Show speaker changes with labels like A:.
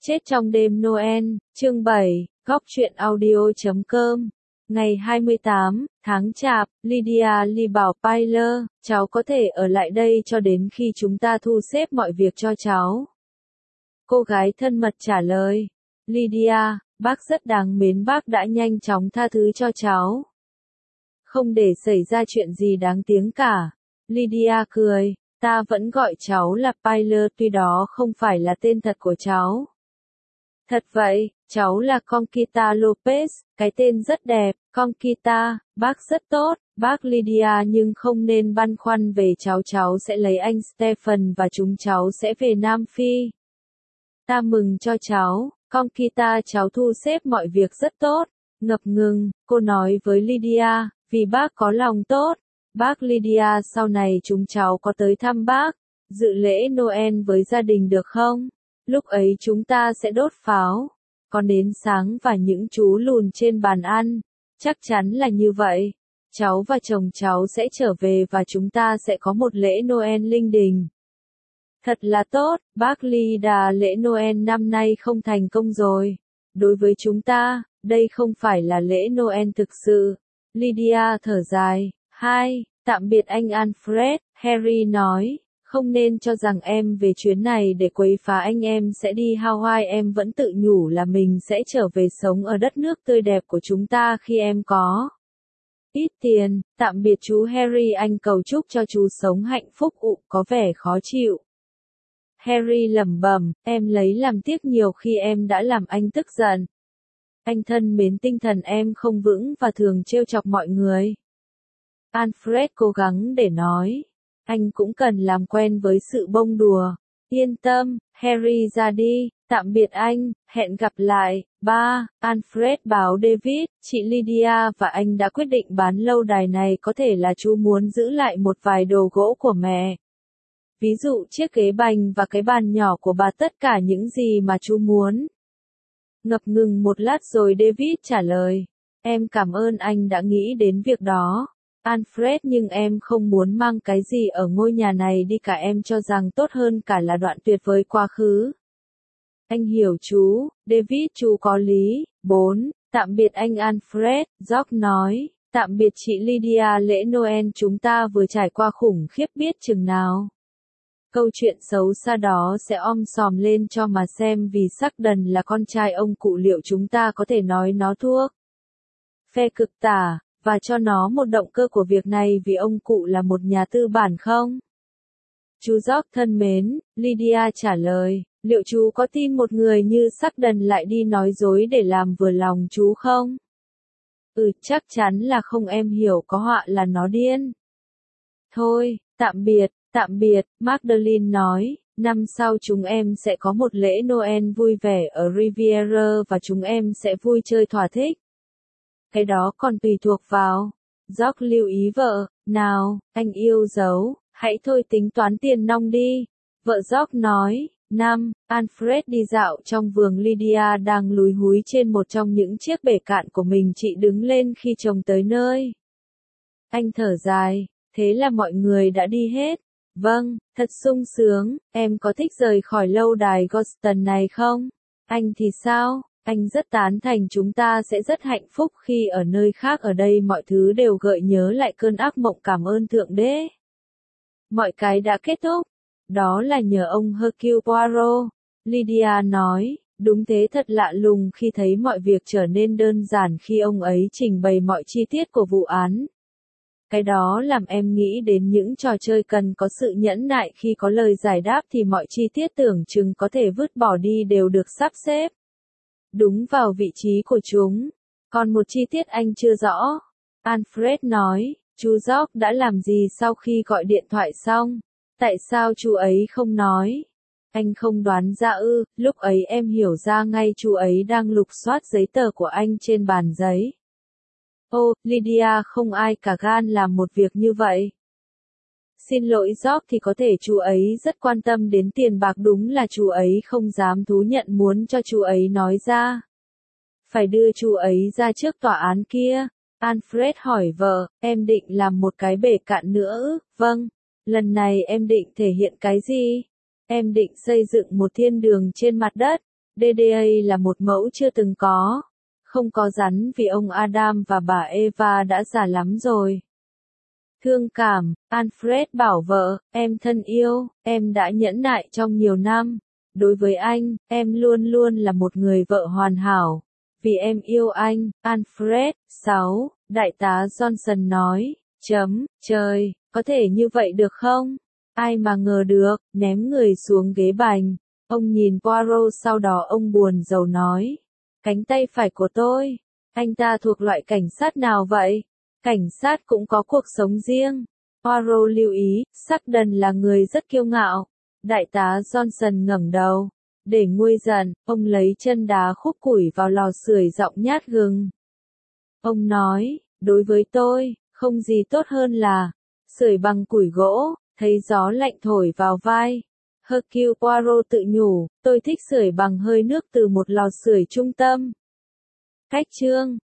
A: Chết trong đêm Noel, chương 7, góc truyện audio.com. Ngày 28 tháng Chạp, Lydia Lee bảo Tyler, cháu có thể ở lại đây cho đến khi chúng ta thu xếp mọi việc cho cháu. Cô gái thân mật trả lời, Lydia, bác rất đáng mến, bác đã nhanh chóng tha thứ cho cháu. Không để xảy ra chuyện gì đáng tiếng cả. Lydia cười, ta vẫn gọi cháu là Tyler tuy đó không phải là tên thật của cháu. Thật vậy, cháu là Conquista Lopez, cái tên rất đẹp, Conquista, bác rất tốt, bác Lydia, nhưng không nên băn khoăn về cháu sẽ lấy anh Stephen và chúng cháu sẽ về Nam Phi. Ta mừng cho cháu, Conquista, cháu thu xếp mọi việc rất tốt. Ngập ngừng, cô nói với Lydia, vì bác có lòng tốt. Bác Lydia, sau này chúng cháu có tới thăm bác, dự lễ Noel với gia đình được không? Lúc ấy chúng ta sẽ đốt pháo, có nến sáng và những chú lùn trên bàn ăn. Chắc chắn là như vậy. Cháu và chồng cháu sẽ trở về và chúng ta sẽ có một lễ Noel linh đình. Thật là tốt, bác Lydia, lễ Noel năm nay không thành công rồi. Đối với chúng ta, đây không phải là lễ Noel thực sự. Lydia thở dài. Tạm biệt anh Alfred, Harry nói. Không nên cho rằng em về chuyến này để quấy phá anh, em sẽ đi Hawaii, em vẫn tự nhủ là mình sẽ trở về sống ở đất nước tươi đẹp của chúng ta khi em có ít tiền. Tạm biệt chú Harry, anh cầu chúc cho chú sống hạnh phúc. Có vẻ khó chịu. Harry lẩm bẩm, em lấy làm tiếc nhiều khi em đã làm anh tức giận. Anh thân mến, tinh thần em không vững và thường trêu chọc mọi người. Alfred cố gắng để nói. Anh cũng cần làm quen với sự bông đùa. Yên tâm, Harry ra đi, tạm biệt anh, hẹn gặp lại. Alfred báo David, chị Lydia và anh đã quyết định bán lâu đài này, có thể là chú muốn giữ lại một vài đồ gỗ của mẹ. Ví dụ chiếc ghế bành và cái bàn nhỏ của bà, tất cả những gì mà chú muốn. Ngập ngừng một lát rồi David trả lời, em cảm ơn anh đã nghĩ đến việc đó. Alfred, nhưng em không muốn mang cái gì ở ngôi nhà này đi cả, em cho rằng tốt hơn cả là đoạn tuyệt với quá khứ. Anh hiểu chú, David, chú có lý. Tạm biệt anh Alfred, George nói. Tạm biệt chị Lydia, lễ Noel chúng ta vừa trải qua khủng khiếp biết chừng nào. Câu chuyện xấu xa đó sẽ om sòm lên cho mà xem, vì Sheldon là con trai ông cụ, liệu chúng ta có thể nói nó thuộc phe cực tả, và cho nó một động cơ của việc này vì ông cụ là một nhà tư bản không? Chú George thân mến, Lydia trả lời, liệu chú có tin một người như Sheldon lại đi nói dối để làm vừa lòng chú không? Chắc chắn là không, em hiểu, có họa là nó điên. Thôi, tạm biệt, Magdalene nói, năm sau chúng em sẽ có một lễ Noel vui vẻ ở Riviera và chúng em sẽ vui chơi thỏa thích. Cái đó còn tùy thuộc vào. George lưu ý vợ, nào, anh yêu dấu, hãy thôi tính toán tiền nong đi. Vợ George nói. Alfred đi dạo trong vườn. Lydia đang lúi húi trên một trong những chiếc bể cạn của mình. Chị đứng lên khi chồng tới nơi. Anh thở dài, thế là mọi người đã đi hết. Vâng, thật sung sướng, em có thích rời khỏi lâu đài Goston này không? Anh thì sao? Anh rất tán thành, chúng ta sẽ rất hạnh phúc khi ở nơi khác, ở đây mọi thứ đều gợi nhớ lại cơn ác mộng. Cảm ơn Thượng Đế. Mọi cái đã kết thúc. Đó là nhờ ông Hercule Poirot. Lydia nói, đúng thế, thật lạ lùng khi thấy mọi việc trở nên đơn giản khi ông ấy trình bày mọi chi tiết của vụ án. Cái đó làm em nghĩ đến những trò chơi cần có sự nhẫn nại, khi có lời giải đáp thì mọi chi tiết tưởng chừng có thể vứt bỏ đi đều được sắp xếp đúng vào vị trí của chúng. Còn một chi tiết anh chưa rõ. Alfred nói, chú George đã làm gì sau khi gọi điện thoại xong? Tại sao chú ấy không nói? Anh không đoán ra ư? Lúc ấy em hiểu ra ngay, chú ấy đang lục soát giấy tờ của anh trên bàn giấy. Lydia, không ai cả gan làm một việc như vậy. Xin lỗi George, thì có thể chú ấy rất quan tâm đến tiền bạc, đúng là chú ấy không dám thú nhận, muốn cho chú ấy nói ra. Phải đưa chú ấy ra trước tòa án kia. Alfred hỏi vợ, em định làm một cái bể cạn nữa ư? Vâng. Lần này em định thể hiện cái gì? Em định xây dựng một thiên đường trên mặt đất. DDA là một mẫu chưa từng có. Không có rắn vì ông Adam và bà Eva đã già lắm rồi. Thương cảm, Alfred bảo vợ, em thân yêu, em đã nhẫn nại trong nhiều năm. Đối với anh, em luôn luôn là một người vợ hoàn hảo. Vì em yêu anh, Alfred. 6. Đại tá Johnson nói, trời, có thể như vậy được không? Ai mà ngờ được, ném người xuống ghế bành. Ông nhìn Poirot sau đó ông buồn rầu nói. Cánh tay phải của tôi. Anh ta thuộc loại cảnh sát nào vậy? Cảnh sát cũng có cuộc sống riêng. Poirot lưu ý, Sugden là người rất kiêu ngạo. Đại tá Johnson ngẩng đầu. Để nguôi giận, ông lấy chân đá khúc củi vào lò sưởi giọng nhát gừng. Ông nói, đối với tôi, không gì tốt hơn là sưởi bằng củi gỗ, thấy gió lạnh thổi vào vai. Hercule Poirot tự nhủ, tôi thích sưởi bằng hơi nước từ một lò sưởi trung tâm. Cách chương